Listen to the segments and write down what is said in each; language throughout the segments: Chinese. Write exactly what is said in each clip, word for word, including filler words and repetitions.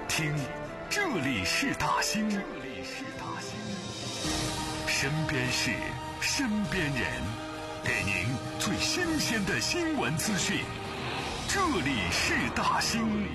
听，这里是大兴，这里是大兴，身边事，身边人，给您最新鲜的新闻资讯。这里是大兴。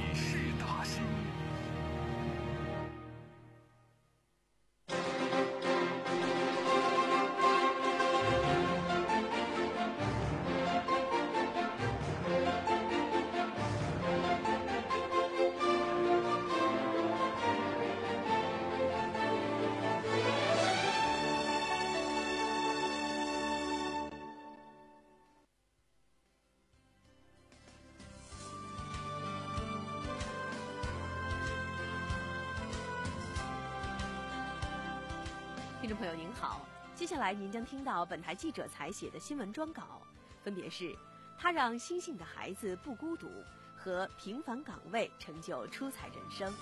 听众朋友您好，接下来您将听到本台记者采写的新闻专稿，分别是他让星星的孩子不孤独和平凡岗位成就出彩人生。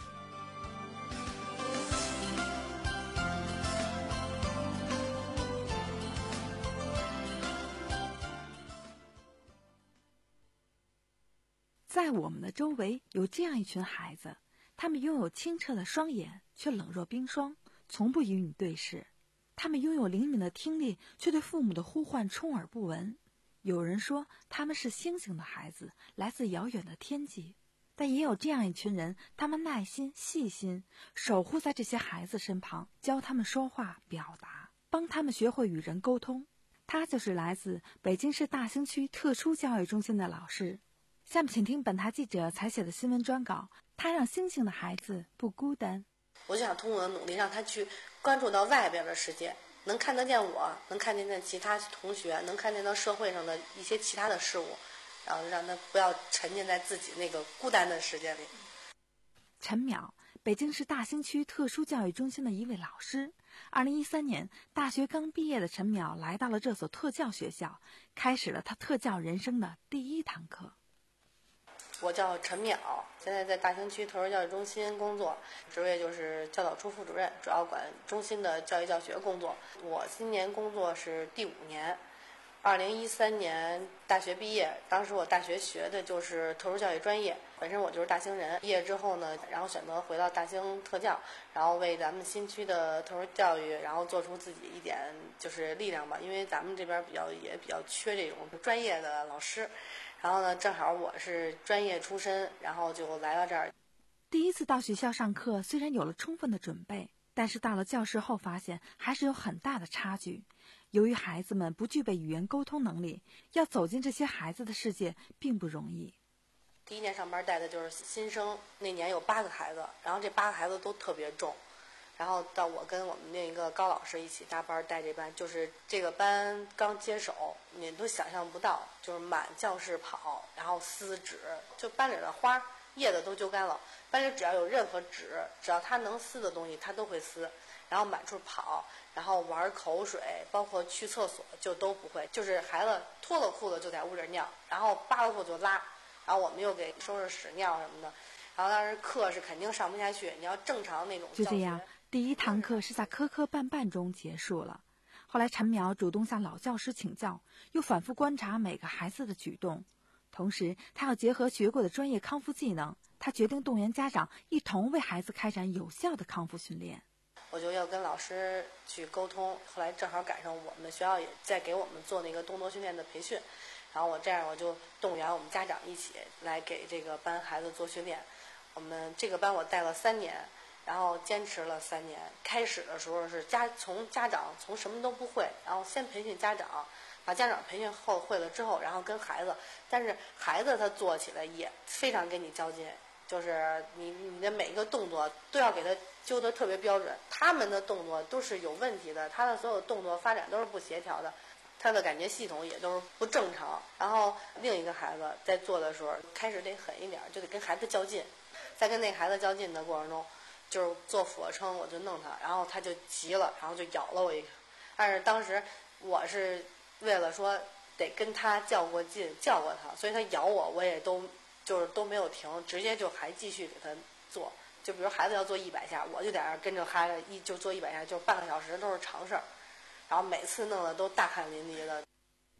在我们的周围有这样一群孩子，他们拥有清澈的双眼，却冷若冰霜，从不与你对视。他们拥有灵敏的听力，却对父母的呼唤充耳不闻。有人说他们是星星的孩子，来自遥远的天际。但也有这样一群人，他们耐心细心，守护在这些孩子身旁，教他们说话表达，帮他们学会与人沟通。他就是来自北京市大兴区特殊教育中心的老师。下面请听本台记者采写的新闻专稿，他让星星的孩子不孤单。 我就想通过我的努力，让他去关注到外边的世界，能看得见我，能看得见其他同学，能看见到社会上的一些其他的事物，然后让他不要沉浸在自己那个孤单的世界里。 陈淼，北京市大兴区特殊教育中心的一位老师。二零一三年，大学刚毕业的陈淼来到了这所特教学校，开始了他特教人生的第一堂课。 我叫陈淼，现在在大兴区特殊教育中心工作，职位就是教导处副主任，主要管中心的教育教学工作。我今年工作是第五年，二零一三年大学毕业，当时我大学学的就是特殊教育专业，本身我就是大兴人。毕业之后呢，然后选择回到大兴特教，然后为咱们新区的特殊教育，然后做出自己一点就是力量吧，因为咱们这边比较也比较缺这种专业的老师。然后呢，正好我是专业出身，然后就来到这儿。 第一次到学校上课，虽然有了充分的准备，但是到了教室后发现还是有很大的差距。由于孩子们不具备语言沟通能力，要走进这些孩子的世界并不容易。 第一年上班带的就是新生，那年有八个孩子，然后这八个孩子都特别重。然后到我跟我们另一个高老师一起搭班带这班，就是这个班刚接手，你都想象不到，就是满教室跑，然后撕纸，就班里的花叶子都揪干了，班里只要有任何纸，只要他能撕的东西他都会撕，然后满处跑，然后玩口水，包括去厕所就都不会，就是孩子脱了裤子就在屋里尿，然后扒了裤子就拉，然后我们又给收拾屎尿什么的，然后当时课是肯定上不下去，你要正常那种教学。 就这样，第一堂课是在磕磕绊绊中结束了。后来陈淼主动向老教师请教，又反复观察每个孩子的举动，同时他要结合学过的专业康复技能，他决定动员家长一同为孩子开展有效的康复训练。 我就要跟老师去沟通，后来正好赶上我们的学校也在给我们做那个动作训练的培训，然后我这样我就动员我们家长一起来给这个班孩子做训练。我们这个班我带了三年，然后坚持了三年。开始的时候是家从家长从什么都不会，然后先培训家长，把家长培训后会了之后，然后跟孩子，但是孩子他做起来也非常跟你较劲，就是你你的每一个动作都要给他揪得特别标准，他们的动作都是有问题的，他的所有动作发展都是不协调的，他的感觉系统也都是不正常。然后另一个孩子在做的时候开始得狠一点，就得跟孩子较劲，在跟那个孩子较劲的过程中，就是做俯卧撑我就弄他，然后他就急了，然后就咬了我一个。但是当时我是为了说得跟他较过劲，叫过他，所以他咬我我也都就是都没有停，直接就还继续给他做。就比如孩子要做一百下，我就在那儿跟着孩子一就做一百下，就半个小时都是常事儿，然后每次弄得都大汗淋漓的。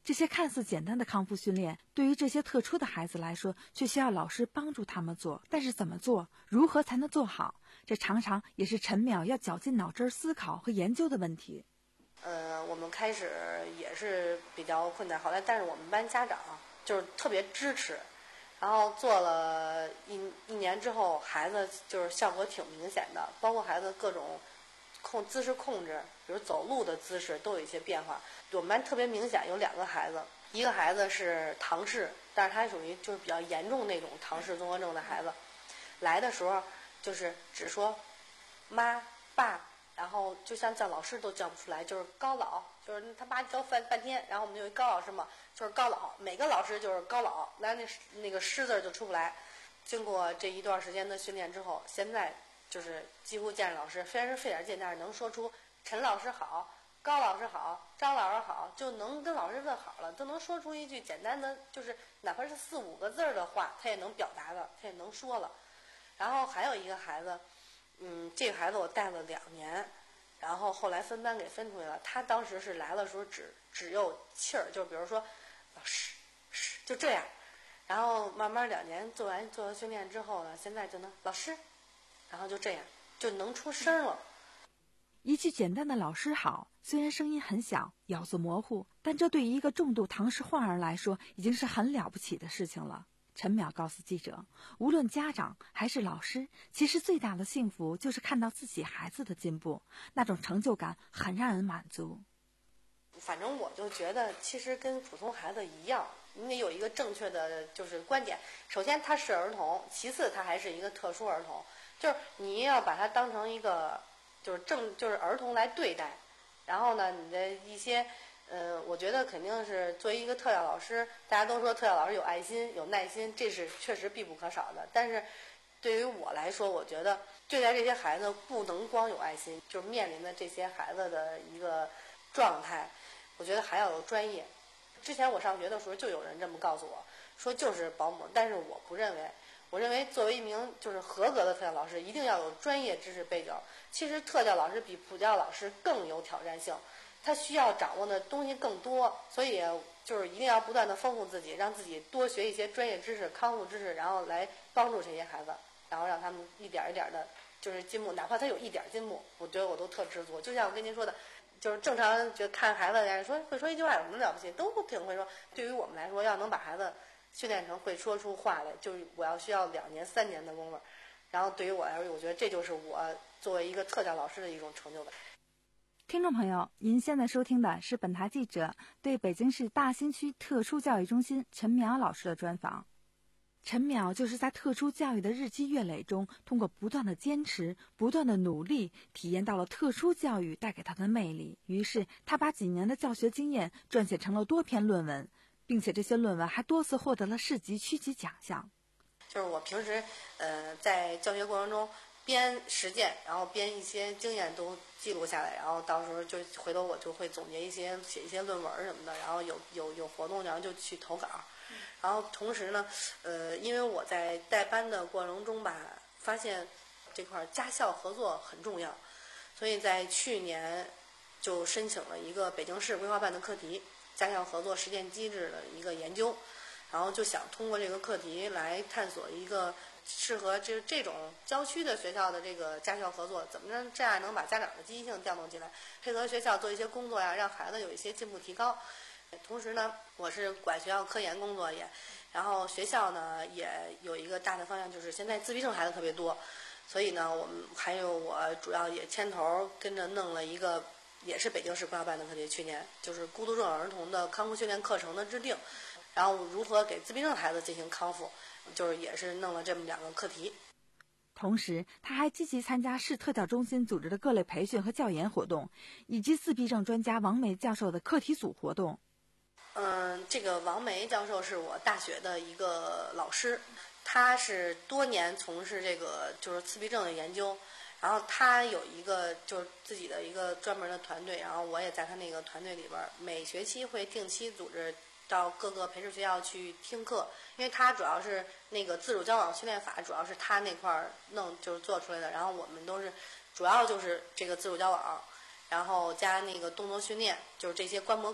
这些看似简单的康复训练，对于这些特殊的孩子来说，却需要老师帮助他们做。但是怎么做，如何才能做好，这常常也是陈淼要绞尽脑汁思考和研究的问题。 呃，我们开始也是比较困难，后来但是我们班家长就是特别支持，然后做了一一年之后，孩子就是效果挺明显的，包括孩子各种控姿势控制，比如走路的姿势都有一些变化。我们班特别明显有两个孩子，一个孩子是唐氏，但是他属于就是比较严重那种唐氏综合症的孩子，来的时候就是只说妈爸，然后就像叫老师都叫不出来，就是高老，就是他妈叫半半天，然后我们有一高老师嘛，就是高老，每个老师就是高老，来那那个师字就出不来。经过这一段时间的训练之后，现在就是几乎见着老师，虽然是费点劲，但是能说出陈老师好、高老师好、张老师好，就能跟老师问好了，都能说出一句简单的，就是哪怕是四五个字的话，他也能表达了，他也能说了。然后还有一个孩子，嗯，这个孩子我带了两年，然后后来分班给分出去了。他当时是来的时候只只有气儿，就比如说老师师就这样，然后慢慢两年做完做完训练之后呢，现在就能老师，然后就这样就能出声了。 一句简单的老师好，虽然声音很小，咬字模糊，但这对于一个重度唐氏患儿来说已经是很了不起的事情了。陈淼告诉记者，无论家长还是老师，其实最大的幸福就是看到自己孩子的进步，那种成就感很让人满足。 反正我就觉得其实跟普通孩子一样，你得有一个正确的就是观点，首先他是儿童，其次他还是一个特殊儿童，就是你要把他当成一个就是正就是儿童来对待。然后呢，你的一些呃，我觉得肯定是作为一个特教老师，大家都说特教老师有爱心有耐心，这是确实必不可少的。但是对于我来说，我觉得对待这些孩子不能光有爱心，就是面临的这些孩子的一个状态，我觉得还要有专业。之前我上学的时候就有人这么告诉我说就是保姆，但是我不认为，我认为作为一名就是合格的特教老师，一定要有专业知识背景。其实特教老师比普教老师更有挑战性，他需要掌握的东西更多，所以就是一定要不断的丰富自己，让自己多学一些专业知识、康复知识，然后来帮助这些孩子，然后让他们一点一点的就是进步，哪怕他有一点进步，我觉得我都特知足。就像我跟您说的，就是正常就看孩子，人家说会说一句话有什么了不起，都挺会说。对于我们来说，要能把孩子训练成会说出话来，就是我要需要两年三年的功夫。然后对于我来说，我觉得这就是我作为一个特教老师的一种成就感。 听众朋友，您现在收听的是本台记者对北京市大兴区特殊教育中心陈淼老师的专访。陈淼就是在特殊教育的日积月累中，通过不断的坚持、不断的努力，体验到了特殊教育带给他的魅力。于是他把几年的教学经验撰写成了多篇论文，并且这些论文还多次获得了市级、区级奖项。 就是我平时呃在教学过程中边实践，然后边一些经验都记录下来，然后到时候就回头我就会总结一些写一些论文什么的，然后有有有活动然后就去投稿。然后同时呢呃因为我在带班的过程中吧，发现这块家校合作很重要，所以在去年就申请了一个北京市规划办的课题，家校合作实践机制的一个研究，然后就想通过这个课题来探索一个适合这这种郊区的学校的这个家校合作，怎么着这样能把家长的积极性调动起来，配合学校做一些工作呀，让孩子有一些进步提高。同时呢，我是管学校科研工作也，然后学校呢也有一个大的方向，就是现在自闭症孩子特别多，所以呢我们还有我主要也牵头跟着弄了一个也是北京市规划办的课题，去年就是孤独症儿童的康复训练课程的制定，然后如何给自闭症孩子进行康复，就是也是弄了这么两个课题。 同时他还积极参加市特教中心组织的各类培训和教研活动，以及自闭症专家王梅教授的课题组活动。 嗯，这个王梅教授是我大学的一个老师，他是多年从事这个就是自闭症的研究，然后他有一个就是自己的一个专门的团队，然后我也在他那个团队里边，每学期会定期组织到各个培训学校去听课，因为他主要是那个自主交往训练法，主要是他那块儿弄就是做出来的，然后我们都是主要就是这个自主交往，然后加那个动作训练，就是这些观摩课，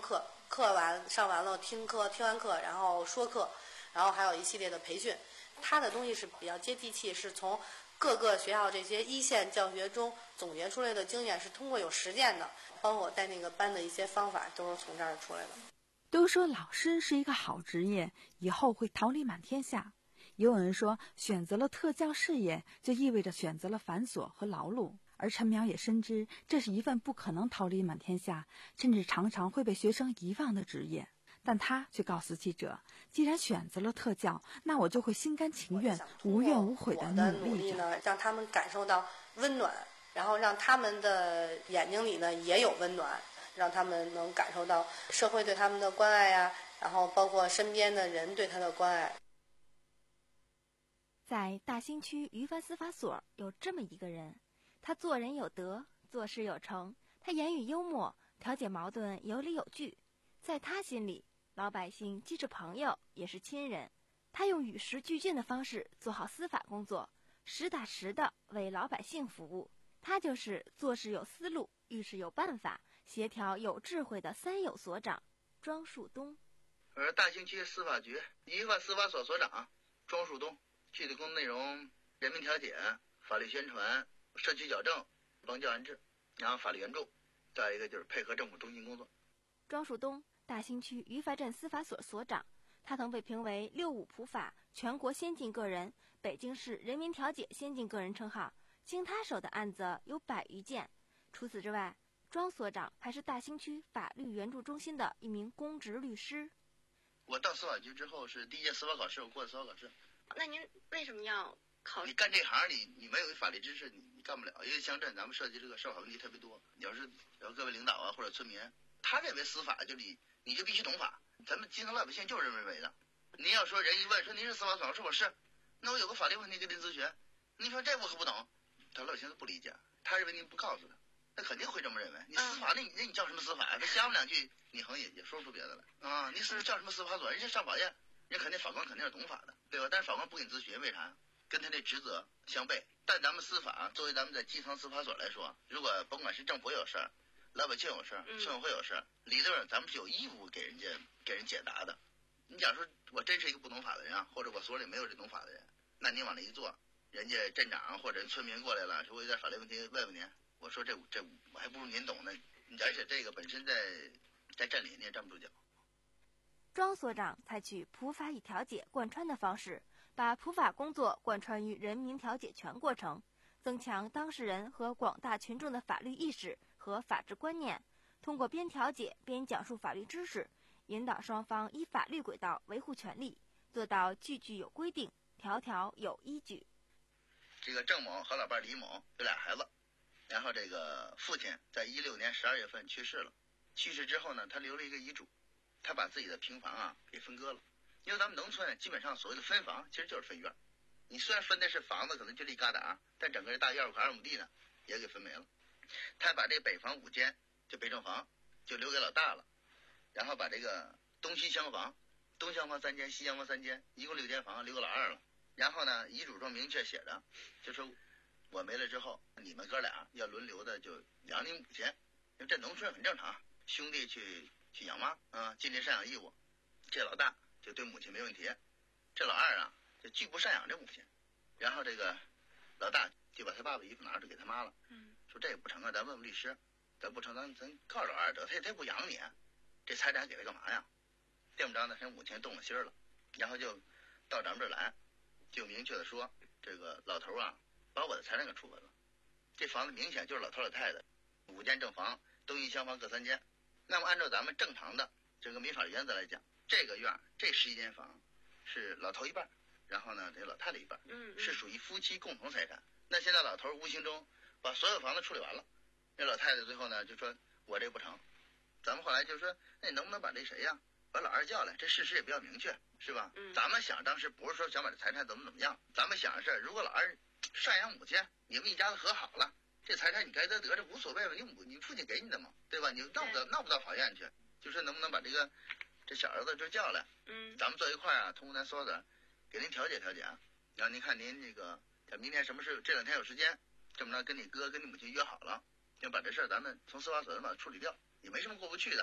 课完上完了听课，听完课然后说课，然后还有一系列的培训。他的东西是比较接地气，是从各个学校这些一线教学中总结出来的经验，是通过有实践的，包括我带那个班的一些方法都是从这儿出来的。 都说老师是一个好职业，以后会桃李满天下。也有人说，选择了特教事业，就意味着选择了繁琐和劳碌。而陈苗也深知，这是一份不可能桃李满天下，甚至常常会被学生遗忘的职业。但他却告诉记者，既然选择了特教，那我就会心甘情愿、无怨无悔的努力着， 呢，让他们感受到温暖，然后让他们的眼睛里呢也有温暖，让他们能感受到社会对他们的关爱呀、啊，然后包括身边的人对他的关爱。 在大兴区于凡司法所有这么一个人，他做人有德，做事有成，他言语幽默，调解矛盾有理有据。在他心里，老百姓既是朋友也是亲人。他用与时俱进的方式做好司法工作，实打实的为老百姓服务。他就是做事有思路，遇事有办法，协调有智慧的三有所长庄树东。 我是大兴区司法局于凡司法所所长庄树东。具体工作内容：人民调解、法律宣传、社区矫正、帮教安置，然后法律援助，再一个就是配合政府中心工作。 庄树东，大兴区于凡镇司法所所长，他曾被评为六五普法全国先进个人、北京市人民调解先进个人称号。经他手的案子有百余件。除此之外，庄所长还是大兴区法律援助中心的一名公职律师。 我到司法局之后是第一届司法考试，我过的司法考试。 那您为什么要考？ 你干这行，你你没有法律知识，你你干不了。因为乡镇咱们涉及这个社会问题特别多，要是要各位领导啊或者村民，他认为司法就你你就必须懂法，咱们基层老百姓就是认为的。您要说人一问说您是司法所，说我是，那我有个法律问题跟您咨询，您说这我可不懂，他老百姓都不理解，他认为您不告诉他，那肯定会这么认为。你司法那你那你叫什么司法呀？他瞎不两句，你好像也也说不出别的来啊。你是叫什么司法所？人家上法院，人肯定法官肯定是懂法的，对吧？但是法官不给你咨询，为啥？跟他这职责相悖。但咱们司法作为咱们在基层司法所来说，如果甭管是政府有事儿，老百姓有事儿，村委会有事儿，理论上咱们是有义务给人家给人解答的。你假如说我真是一个不懂法的人啊，或者我所里没有这懂法的人，那你往那一坐，人家镇长或者村民过来了，说我有点法律问题问问您，我说这这我还不如您懂呢。而且这个本身在在镇里你也站不住脚。 庄所长采取普法与调解贯穿的方式，把普法工作贯穿于人民调解全过程，增强当事人和广大群众的法律意识和法治观念，通过边调解边讲述法律知识，引导双方依法律轨道维护权利，做到句句有规定，条条有依据。 这个郑某和老伴李某有俩孩子，然后这个父亲在一六年十二月份去世了，去世之后呢，他留了一个遗嘱，他把自己的平房啊给分割了。因为咱们农村基本上所谓的分房其实就是分院，你虽然分的是房子可能就一疙瘩，但整个大院五二亩地呢也给分没了。他把这北房五间就北正房就留给老大了，然后把这个东西厢房东厢房三间，西厢房三间，一共六间房留给老二了。然后呢，遗嘱中明确写着，就说我没了之后，你们哥俩要轮流的就养你母亲，因为这农村很正常，兄弟去去养妈啊，尽力赡养义务。这老大就对母亲没问题，这老二啊就拒不赡养这母亲，然后这个老大就把他爸爸衣服拿着给他妈了，说这也不成啊，咱问问律师，咱不成咱咱告老二得，他他也不养你，这财产给他干嘛呀？这么着呢，他母亲动了心了，然后就到咱们这儿来，就明确的说，这个老头啊把我的财产给处分了，这房子明显就是老头老太太，五间正房，东西厢房各三间。那么按照咱们正常的这个民法原则来讲，这个院这十一间房是老头一半，然后呢这老太太一半，是属于夫妻共同财产。那现在老头无形中把所有房子处理完了，那老太太最后呢就说我这不成，咱们后来就说那你能不能把这谁呀把老二叫来，这事实也比较明确，是吧？嗯，咱们想当时不是说想把这财产怎么怎么样，咱们想的是如果老二赡养母亲，你们一家子和好了，这财产你该得得，这无所谓了，你母你父亲给你的嘛，对吧？你闹不到闹不到法院去，就说能不能把这个这小儿子就叫来，嗯，咱们坐一块啊，通过咱所有的给您调解调解啊，然后您看您这个明天什么事，这两天有时间，这么着跟你哥跟你母亲约好了，要把这事儿咱们从司法所把它处理掉，也没什么过不去的。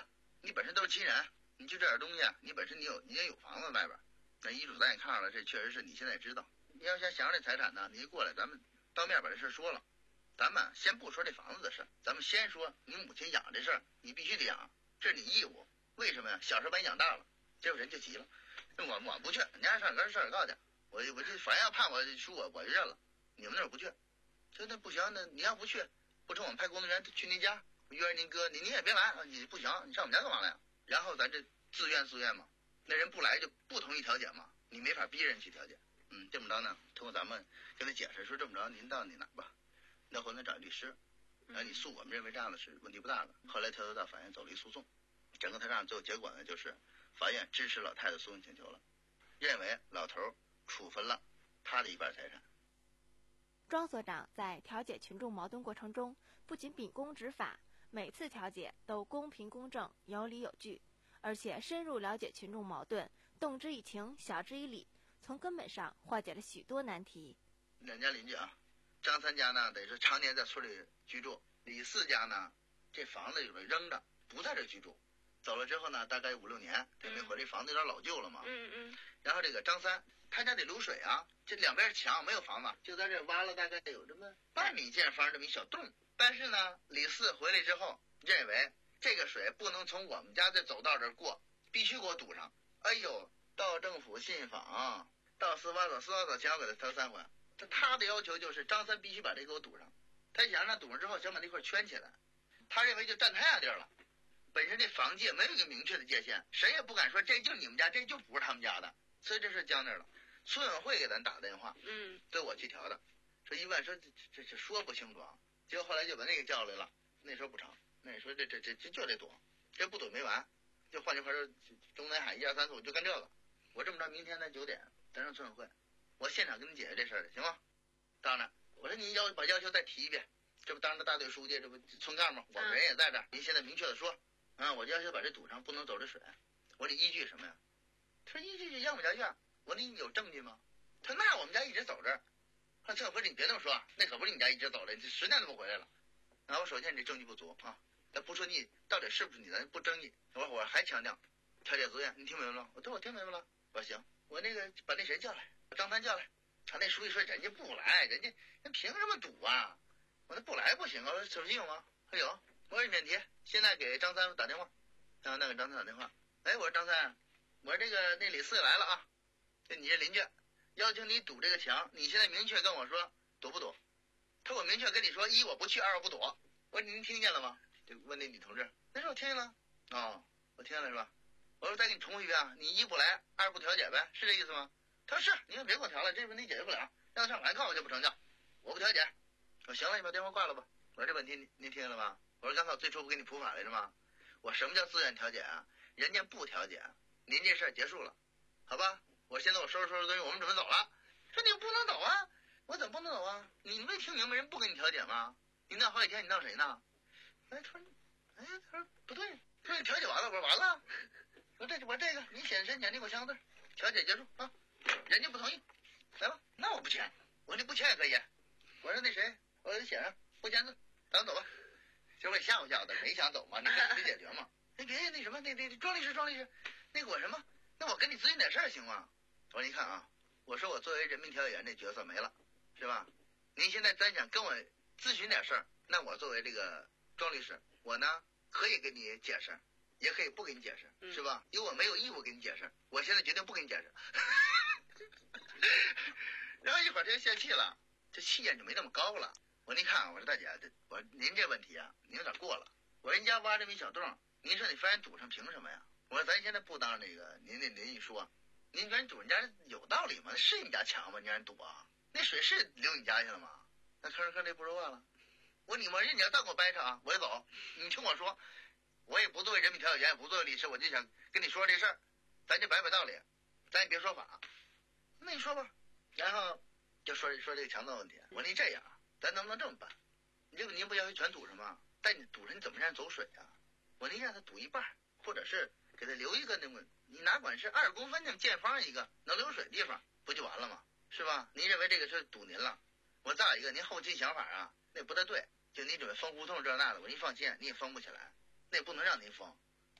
你本身都是亲人，你就这点东西，你本身你有你也有房子外边，那遗嘱咱也看了，这确实是你现在也知道。你要想想着这财产呢，你就过来，咱们当面把这事说了。咱们先不说这房子的事，咱们先说你母亲养这事儿，你必须得养，这是你义务。为什么呀？小时候把你养大了，结果人就急了，我我不去，你家上跟上告去，我我就反正要判我输我我就认了，你们那儿不去，这那不行，那你要不去，不成我们派工作人员去您家，约着您哥，你你也别来，你不行，你上我们家干嘛来呀？然后咱这自愿自愿嘛，那人不来就不同意调解嘛，你没法逼人去调解。嗯，这么着呢，通过咱们跟他解释说，这么着您到你哪吧，那回头找律师，然后你诉我们认为这样的是问题不大的。后来跳槽到法院走了一诉讼，整个他这样最后结果呢，就是法院支持老太太诉讼请求了，认为老头处分了他的一半财产。 庄所长在调解群众矛盾过程中，不仅秉公执法，每次调解都公平公正、有理有据，而且深入了解群众矛盾，动之以情，晓之以理，从根本上化解了许多难题。 两家邻居啊，张三家呢得是常年在村里居住，李四家呢这房子里边扔着，不在这居住，走了之后呢大概五六年也没回，这房子有点老旧了嘛。 嗯嗯。 然后这个张三他家得流水啊，这两边墙没有房子，就在这挖了大概有这么半米见方这么一小洞。但是呢，李四回来之后认为这个水不能从我们家这走道这儿过，必须给我堵上。哎呦，到政府信访，到司法所，司法所前我给他调三回。他他的要求就是张三必须把这给我堵上，他想让堵上之后想把那块圈起来，他认为就占他家地儿了。本身这房界没有一个明确的界限，谁也不敢说这就是你们家，这就不是他们家的，所以这事僵那儿了。村委会给咱打电话， 嗯， 对我去调的，说一问说这这这说不清楚啊，结果后来就把那个叫来了，那时候不成，那说这这这这就得躲，这不躲没完，就换句话说，中南海一二三四五就干这个。我这么着，明天咱九点咱上村委会，我现场跟你解决这事儿行吗？到那我说您要把要求再提一遍，这不当着大队书记，这不村干部，我们人也在这儿，您现在明确的说，啊，我就要求把这堵上，不能走这水。我说你依据什么呀？他说依据就要不着院。我说你有证据吗？他说那我们家一直走这儿。他说这回你别这么说，那可不是你家一直走了，这十年都不回来了。然后我首先你这证据不足啊，咱不说你到底是不是你，咱不争议。我说我还强调调解自愿，你听明白了？我说我听明白了。我说行，我那个把那谁叫来，把张三叫来。他那书记说人家不来，人家人凭什么堵啊？我说不来不行啊。我说手机有吗？他有。我说免提，现在给张三打电话。然后那给张三打电话，哎，我说张三，我说这个那李四来了啊，就你这邻居要求你堵这个墙，你现在明确跟我说堵不堵？他说我明确跟你说，一我不去，二我不堵。我说您听见了吗？就问那女同志，那说我听见了。哦，我听见了是吧？我说再给你重复一遍啊，你一不来，二不调解呗，是这意思吗？他说是，你可别给我调了，这问题解决不了，让他上法院告我就不成交，我不调解。我说行了，你把电话挂了吧。我说这问题您您听见了吗？我说刚才我最初不给你普法来着吗？我什么叫自愿调解啊？人家不调解，您这事儿结束了，好吧？我现在我收拾收拾东西，我们准备走了。说你不能走啊！我怎么不能走啊？你没听明白人不跟你调解吗？你闹好几天，你闹谁呢？哎，他说，哎，他说不对，他说你调解完了，我说完了。我这我这个你写申请，你给我签个字，调解结束啊。人家不同意，来吧，那我不签，我说你不签也可以。我说那谁，我给他写上不签字，咱走吧。就会吓唬吓唬的，没想走嘛，你赶紧解决嘛。你别那什么，那那庄律师，庄律师，那个我什么？那我跟你咨询点事儿行吗？我说你看啊，我说我作为人民调解员这角色没了，是吧？您现在咱想跟我咨询点事儿，那我作为这个庄律师，我呢可以给你解释，也可以不给你解释，是吧？因为我没有义务给你解释，我现在决定不给你解释。然后一会儿他就泄气了，这气焰就没那么高了。我说您看，我说大姐，这我说您这问题啊，您有点过了。我说人家挖这么一小洞，您说你非然堵上，凭什么呀？我说咱现在不当那个您那邻居说，您说你堵人家有道理吗？那是你家墙吗？你让人堵啊？那水是流你家去了吗？那吭哧吭这不说话了。我说你们人家再给我掰扯啊，我也走。你听我说，我也不作为人民调解员，也不作为律师，我就想跟你说这事儿，咱就摆摆道理，咱也别说法。那你说吧，然后就说说这个墙的问题。我说你这样。咱能不能这么办？你这个您不要求全堵上吗？但你堵上你怎么让人走水啊？我您让他堵一半，或者是给他留一个那个，你哪管是二公分那么见方一个能流水的地方，不就完了吗？是吧？您认为这个是堵您了？我再有一个，您后期想法啊，那不太对。就您准备封胡同这那的，我您放心，你也封不起来，那也不能让您封，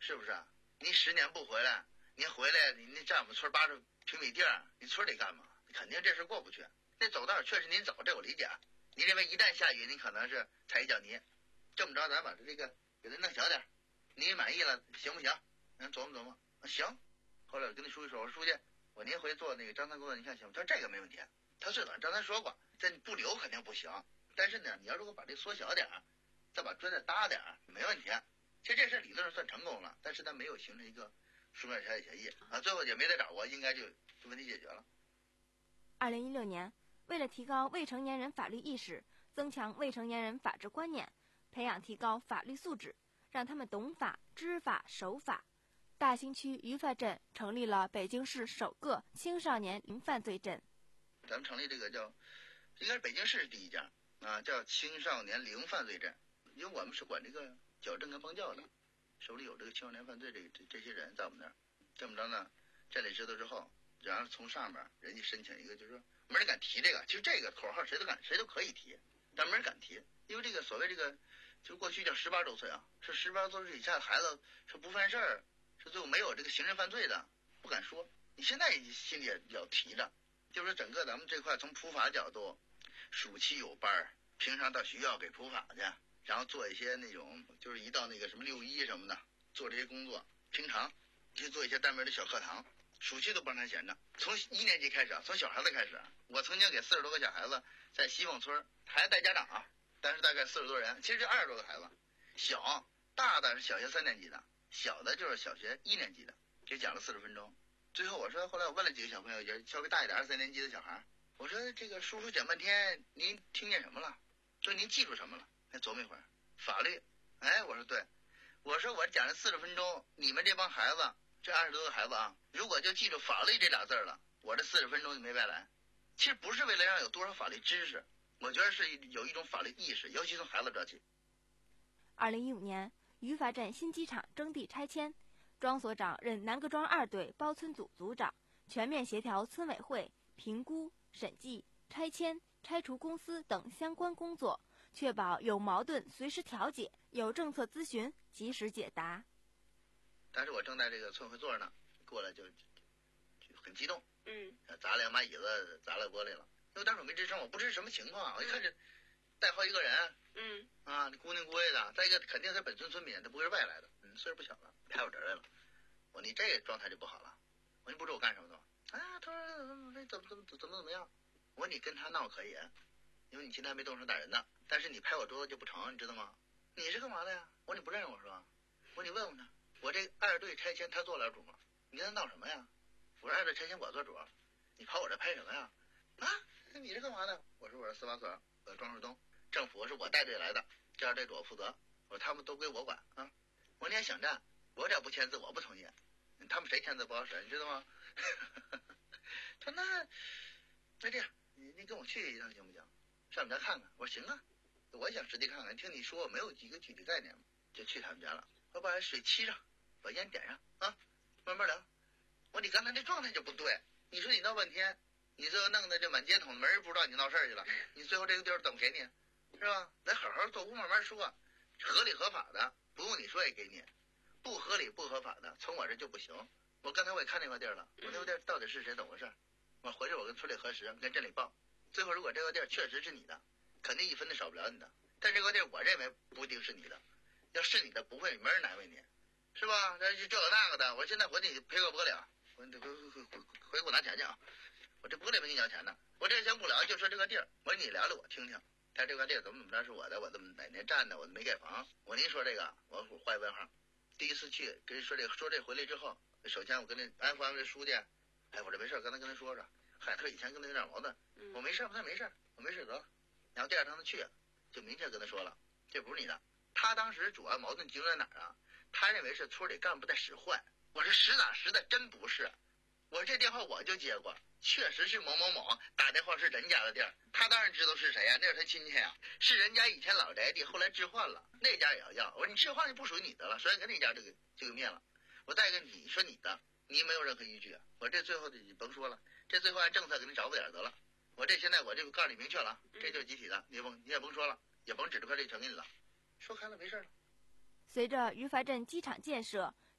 是不是啊？您十年不回来，您回来您那占我们村八十平米地儿，你村里干嘛？肯定这事过不去。那走道确实您走，这我理解。您认为一旦下雨，您可能是踩一脚泥，这么着咱把这个给它弄小点，您满意了行不行？咱琢磨琢磨，行。后来我跟那书记说，我说书记，我您回做那个张三工作，你看行吗？他说这个没问题。他最早张三说过，这不留肯定不行，但是呢，你要如果把这缩小点，再把砖再搭点，没问题。其实这事理论上算成功了，但是他没有形成一个书面调解协议啊，最后也没得找我，应该就就问题解决了。 二零一六年，为了提高未成年人法律意识，增强未成年人法治观念，培养提高法律素质，让他们懂法、知法、守法，大兴区于发镇成立了北京市首个青少年零犯罪镇。 咱们成立这个叫，应该是北京市第一家啊，叫青少年零犯罪镇，因为我们是管这个矫正跟帮教的，手里有这个青少年犯罪这这这些人在我们那儿。这么着呢，镇里知道之后，然后从上面人家申请一个，就是说没人敢提这个。其实这个口号谁都敢，谁都可以提，但没人敢提，因为这个所谓这个，就过去叫十八周岁啊，是十八周岁以下的孩子是不犯事儿，是最后没有这个刑事犯罪的，不敢说。你现在心里也要提着，就是整个咱们这块从普法角度，暑期有班儿，平常到学校给普法去，然后做一些那种就是一到那个什么六一什么的做这些工作，平常去做一些单门的小课堂，暑期都不让他闲着。从一年级开始，从小孩子开始，我曾经给四十多个小孩子在西凤村，孩子带家长啊，但是大概四十多人，其实就二十多个孩子，小大的是小学三年级的，小的就是小学一年级的，给讲了四十分钟。最后我说，后来我问了几个小朋友，也稍微大一点，二三年级的小孩，我说这个叔叔讲半天，您听见什么了？说您记住什么了？还琢磨一会儿，法律。哎，我说对，我说我讲了四十分钟，你们这帮孩子，这二十多个孩子啊，如果就记住法律这俩字了，我这四十分钟就没白来。其实不是为了让有多少法律知识，我觉得是有一种法律意识，尤其从孩子做起。 二零一五年，于发镇新机场征地拆迁，庄所长任南各庄二队包村组组长，全面协调村委会评估、审计、拆迁、拆除公司等相关工作，确保有矛盾随时调解，有政策咨询及时解答。 当时我正在这个村会座呢，过来就就很激动， 嗯， 砸两把椅子，砸了玻璃了。因为当时我没吱声，我不知是什么情况，我一看这带好几个人， 嗯啊，孤零孤位的，再一个肯定是本村村民，他不会是外来的，嗯，岁数不小了，拍我这儿来了。我说你这状态就不好了，我说你不知道我干什么的吗？啊，他说怎么怎么怎么怎么怎么样？我说你跟他闹可以，因为你今天还没动手打人呢，但是你拍我桌子就不成，你知道吗？你是干嘛的呀？我说你不认识我是吧？我说你问问他，我这二队拆迁他做了主，你跟他闹什么呀？我说二队拆迁我做主，你跑我这拍什么呀？啊，你是干嘛的？我说我是司法所，我庄树东，政府是我带队来的，这二队主我负责，我说他们都归我管啊。我说你也想战，我只要不签字我不同意，他们谁签字不好使，你知道吗？他说那那这样，你你跟我去一趟行不行？上我们家看看。我说行啊，我也想实地看看。听你说没有一个具体概念，就去他们家了。我把水沏上，把烟点上啊，慢慢聊。我说你刚才这状态就不对，你说你闹半天，你这弄的这满街捅，没人不知道你闹事儿去了，你最后这个地儿怎么给你，是吧？咱好好做，慢慢说，合理合法的，不用你说也给你，不合理不合法的，从我这就不行。我刚才我也看那块地儿了，我那块地儿到底是谁怎么回事？我回去我跟村里核实，跟镇里报。最后如果这块地儿确实是你的，肯定一分都少不了你的。但这块地儿我认为不一定是你的，要是你的不会没人难为你，是吧？这这个那个的，我现在我得赔个玻璃啊，我得回回回回给我拿钱去啊！我这玻璃没给你要钱呢，我这先不聊，就说这块地儿，我说你聊聊我听听。他这块地儿怎么怎么着是我的，我怎么哪年占的，我没盖房。我您说这个，我画一问号。第一次去跟人说这个，说这回来之后，首先我跟那安抚安慰书记，哎，我这没事，刚才跟他说说，海特以前跟他有点矛盾，我没事，他没事，我没事得了。然后第二趟他去，就明确跟他说了，这不是你的。他当时主要矛盾集中在哪儿啊？他认为是村里干部在使坏。我说实打实的，真不是。我说这电话我就接过，确实是某某某打电话是人家的地儿，他当然知道是谁呀、啊，那是他亲戚呀、啊，是人家以前老宅地，后来置换了，那家也要要。我说你置换就不属于你的了，所以跟那家这个就给灭了。我再一个你说你的，你没有任何依据啊。我这最后你甭说了，这最后按政策给你找不点得了。我这现在我这个告诉你明确了，这就是集体的，你甭你也甭说了，也甭指着块地全给你了，说开了没事了。 随着于发镇机场建设，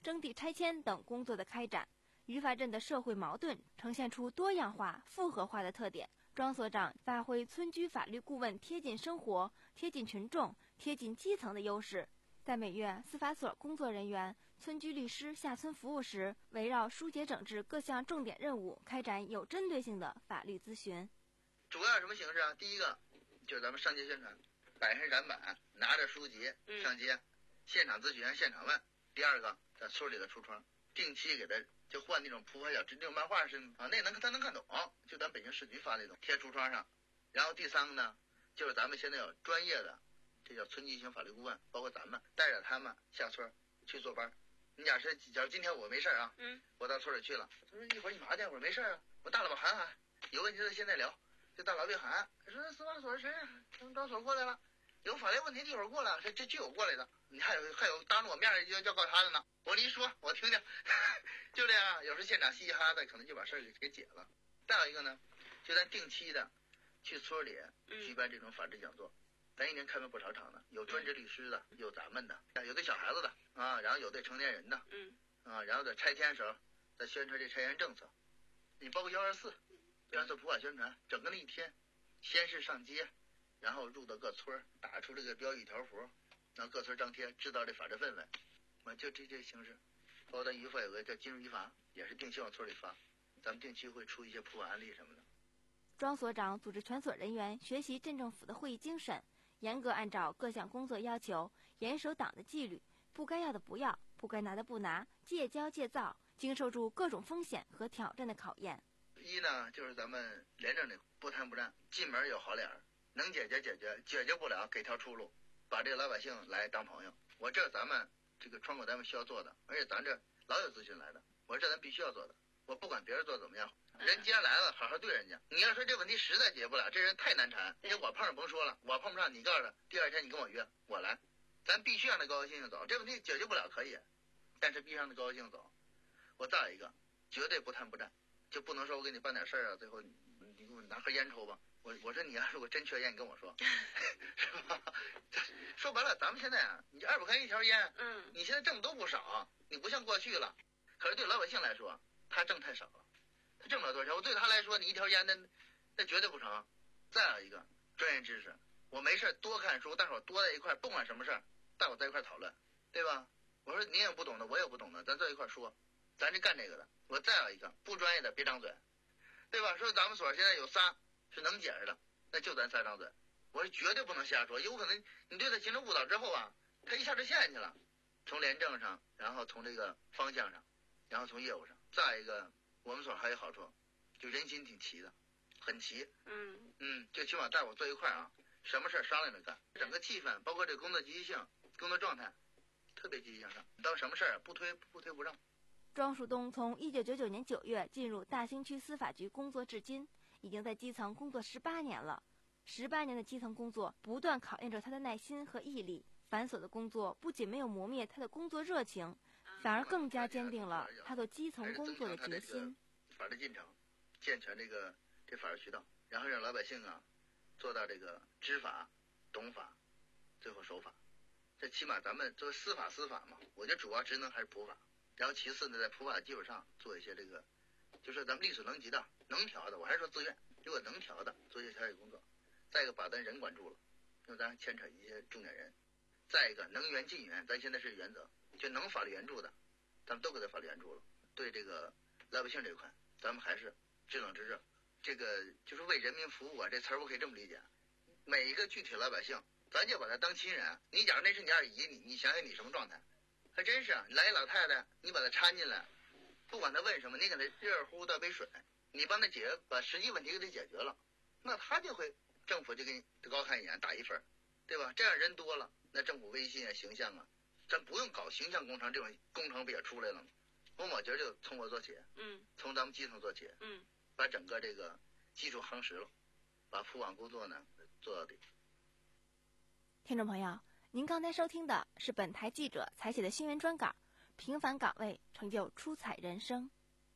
征地拆迁等工作的开展，于法镇的社会矛盾呈现出多样化、复合化的特点。庄所长发挥村居法律顾问贴近生活、贴近群众、贴近基层的优势，在每月司法所工作人员、村居律师下村服务时，围绕疏解整治各项重点任务，开展有针对性的法律咨询。 主要什么形式啊？第一个就是咱们上街宣传，摆上展板，拿着书籍上街，嗯、现场咨询、现场问。第二个，在村里的橱窗，定期给他就换那种铺排小那种漫画是啊，那能他能看懂，就咱北京市局发那种贴橱窗上。然后第三个呢，就是咱们现在有专业的，这叫村级型法律顾问，包括咱们带着他们下村去坐班。你假设假如今天我没事啊，嗯，我到村里去了，他说一会儿你干啥去？我说没事啊，我大老板喊喊，有问题的现在聊。这大老板喊，说司法所谁呀？从招所过来了，有法律问题一会儿过来，这这就有过来的。你还有还有当着我面要要告他的呢。我您说，我听听，就这样。有时候现场嘻嘻哈哈的，可能就把事儿给给解了。再有一个呢，就咱定期的去村里举办这种法制讲座，咱一年开了不少场呢，有专职律师的，有咱们的，有对小孩子的啊，然后有对成年人的，嗯，啊，然后在拆迁时候在宣传这拆迁政策，你包括幺二四，幺二四普法宣传，整个那一天，先是上街，然后入到各村，打出这个标语条幅，然后各村张贴，制造这法治氛围。啊，就这这形式，包括咱语法有个叫金融语法，也是定期往村里发，咱们定期会出一些普法案例什么的。 庄所长组织全所人员学习镇政府的会议精神，严格按照各项工作要求，严守党的纪律，不该要的不要，不该拿的不拿，戒骄戒躁，经受住各种风险和挑战的考验。 一呢，就是咱们廉政的不贪不占，进门有好脸，能解决解决，解决不了给条出路，把这个老百姓来当朋友。我这咱们这个窗口单位需要做的，而且咱这老有咨询来的，我这咱必须要做的。我不管别人做怎么样，人既然来了，好好对人家。你要说这问题实在解决不了，这人太难缠，因为我碰上甭说了，我碰不上，你告诉他，第二天你跟我约，我来，咱必须让他高高兴兴走。这问题解决不了可以，但是必须让他高高兴兴走。我再有一个，绝对不贪不占，就不能说我给你办点事儿啊，最后你你给我拿盒烟抽吧。我我说你要如果真缺烟，你跟我说，是吧？说白了，咱们现在啊，你二百块钱一条烟，嗯，你现在挣都不少，你不像过去了。可是对老百姓来说，他挣太少了，他挣不了多少钱。我对他来说，你一条烟那那绝对不成。再有一个专业知识，我没事多看书，大伙多在一块，不管什么事儿，大伙在一块讨论，对吧？我说你也不懂的，我也不懂的，咱在一块说，咱是干这个的。我再有一个不专业的别张嘴，对吧？说咱们所现在有仨是能解释的，那就咱仨张嘴。我是绝对不能瞎说，有可能你对他形成误导之后啊，他一下就陷进去了，从廉政上，然后从这个方向上，然后从业务上。再一个，我们所还有好处，就人心挺齐的，很齐。嗯嗯，就起码带我坐一块啊，什么事儿商量着干，整个气氛，包括这工作积极性、工作状态，特别积极向上。到什么事儿不推不推不让。 庄树东从一九九九年九月进入大兴区司法局工作至今，已经在基层工作十八年了。十八年的基层工作不断考验着他的耐心和毅力，繁琐的工作不仅没有磨灭他的工作热情，反而更加坚定了他做基层工作的决心。 法律进程，健全这个这法律渠道，然后让老百姓啊做到这个知法、懂法，最后守法。这起码咱们作为司法司法嘛，我觉得主要职能还是普法，然后其次呢，在普法基础上做一些这个，就是咱们力所能及的、能调的，我还是说自愿，如果能调的，做一些调解工作。再一个，把咱人管住了，因为咱牵扯一些重点人。再一个，能援尽援，咱现在是原则，就能法律援助的，咱们都给他法律援助了。对这个老百姓这一块，咱们还是知冷知热。这个就是为人民服务啊，这词儿我可以这么理解。每一个具体老百姓，咱就把他当亲人。你假如那是你二姨，你你想想你什么状态？还真是啊，来一老太太，你把她搀进来，不管她问什么，你给她热乎乎倒杯水，你帮她解决，把实际问题给她解决了，那她就会。政府就给你高看一眼，打一分，对吧？这样人多了，那政府威信啊、形象啊，咱不用搞形象工程，这种工程不也出来了吗？我我觉得就从我做起，嗯，从咱们基层做起，嗯，把整个这个基础夯实了，把普网工作呢做到底。 听众朋友，您刚才收听的是本台记者采写的新闻专稿，平凡岗位成就出彩人生。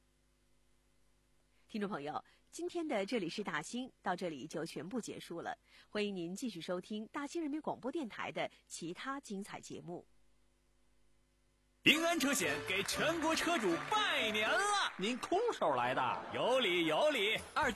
听众朋友，今天的这里是大兴到这里就全部结束了，欢迎您继续收听大兴人民广播电台的其他精彩节目。 平安车险给全国车主拜年了！ 您空手来的？ 有理有理，二